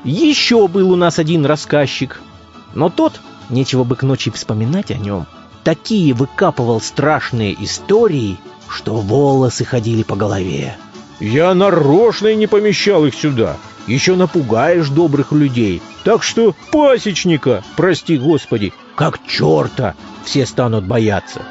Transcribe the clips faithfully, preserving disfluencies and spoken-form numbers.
Еще был у нас один рассказчик, но тот, нечего бы к ночи вспоминать о нем, такие выкапывал страшные истории, что волосы ходили по голове. Я нарочно и не помещал их сюда. Еще напугаешь добрых людей. Так что пасечника, прости господи, как черта, все станут бояться.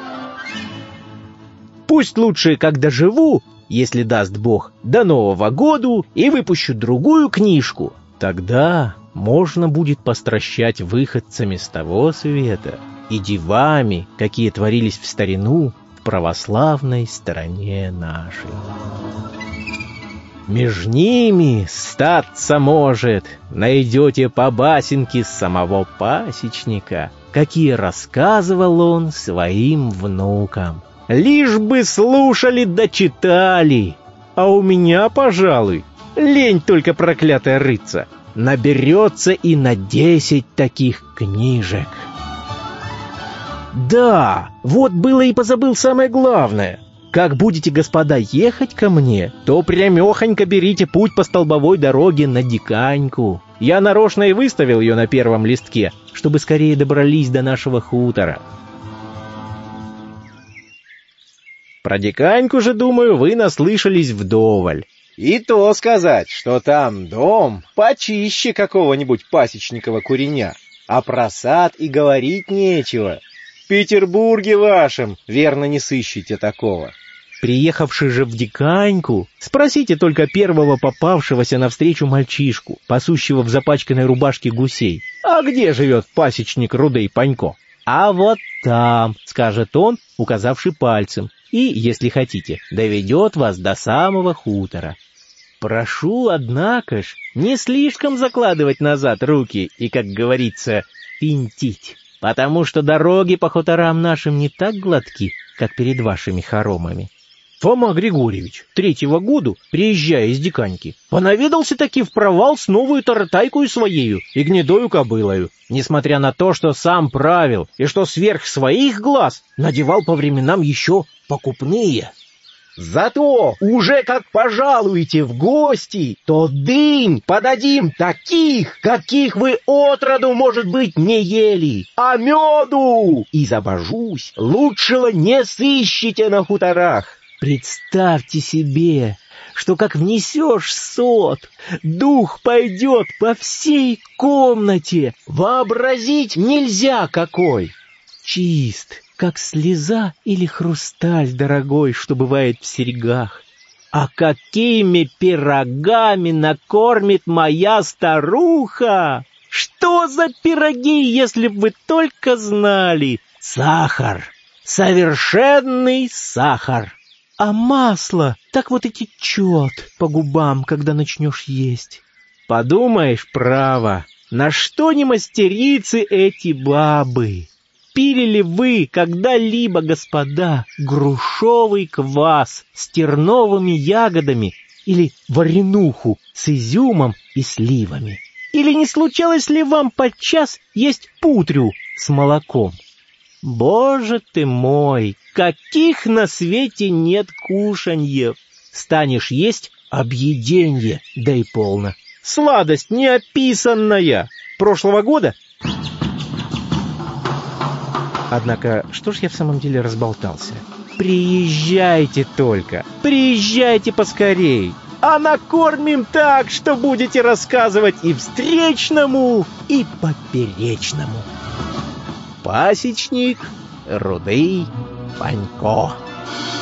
Пусть лучше, как доживу, если даст Бог, до Нового года и выпущу другую книжку. Тогда можно будет постращать выходцами с того света и дивами, какие творились в старину в православной стороне нашей. Меж ними статься может, найдете по басенке самого пасечника, какие рассказывал он своим внукам. Лишь бы слушали да читали, а у меня, пожалуй, лень только проклятая рыться. Наберется и на десять таких книжек. Да, вот было и позабыл самое главное. Как будете, господа, ехать ко мне, то прямехонько берите путь по столбовой дороге на Диканьку. Я нарочно и выставил ее на первом листке, чтобы скорее добрались до нашего хутора. Про Диканьку же, думаю, вы наслышались вдоволь. И то сказать, что там дом почище какого-нибудь пасечникова куреня, а про сад и говорить нечего. В Петербурге вашем верно не сыщете такого. Приехавши же в Диканьку, спросите только первого попавшегося навстречу мальчишку, пасущего в запачканной рубашке гусей. А где живет пасечник Рудей Панько? А вот там, скажет он, указавший пальцем, и, если хотите, доведет вас до самого хутора. Прошу, однако ж, не слишком закладывать назад руки и, как говорится, пинтить, потому что дороги по хуторам нашим не так гладки, как перед вашими хоромами. Фома Григорьевич, третьего года, приезжая из Диканьки, понаведался таки в провал с новую таратайкою своею и гнедою кобылою, несмотря на то, что сам правил и что сверх своих глаз надевал по временам еще покупные. Зато уже как пожалуете в гости, то дынь подадим таких, каких вы отроду, может быть, не ели, а меду, и забожусь, лучшего не сыщите на хуторах. Представьте себе, что как внесешь сот, дух пойдет по всей комнате, вообразить нельзя какой. Чист, как слеза или хрусталь дорогой, что бывает в серьгах. А какими пирогами накормит моя старуха! Что за пироги, если б вы только знали? Сахар, совершенный сахар. А масло так вот и течет по губам, когда начнешь есть. Подумаешь, право, на что не мастерицы эти бабы? Пили ли вы когда-либо, господа, грушовый квас с терновыми ягодами или варенуху с изюмом и сливами? Или не случалось ли вам подчас есть путрю с молоком? Боже ты мой, каких на свете нет кушаньев! Станешь есть — объеденье, да и полно. Сладость неописанная! Прошлого года... Однако, что ж я в самом деле разболтался? Приезжайте только, приезжайте поскорей, а накормим так, что будете рассказывать и встречному, и поперечному. Пасечник Рудей Панько.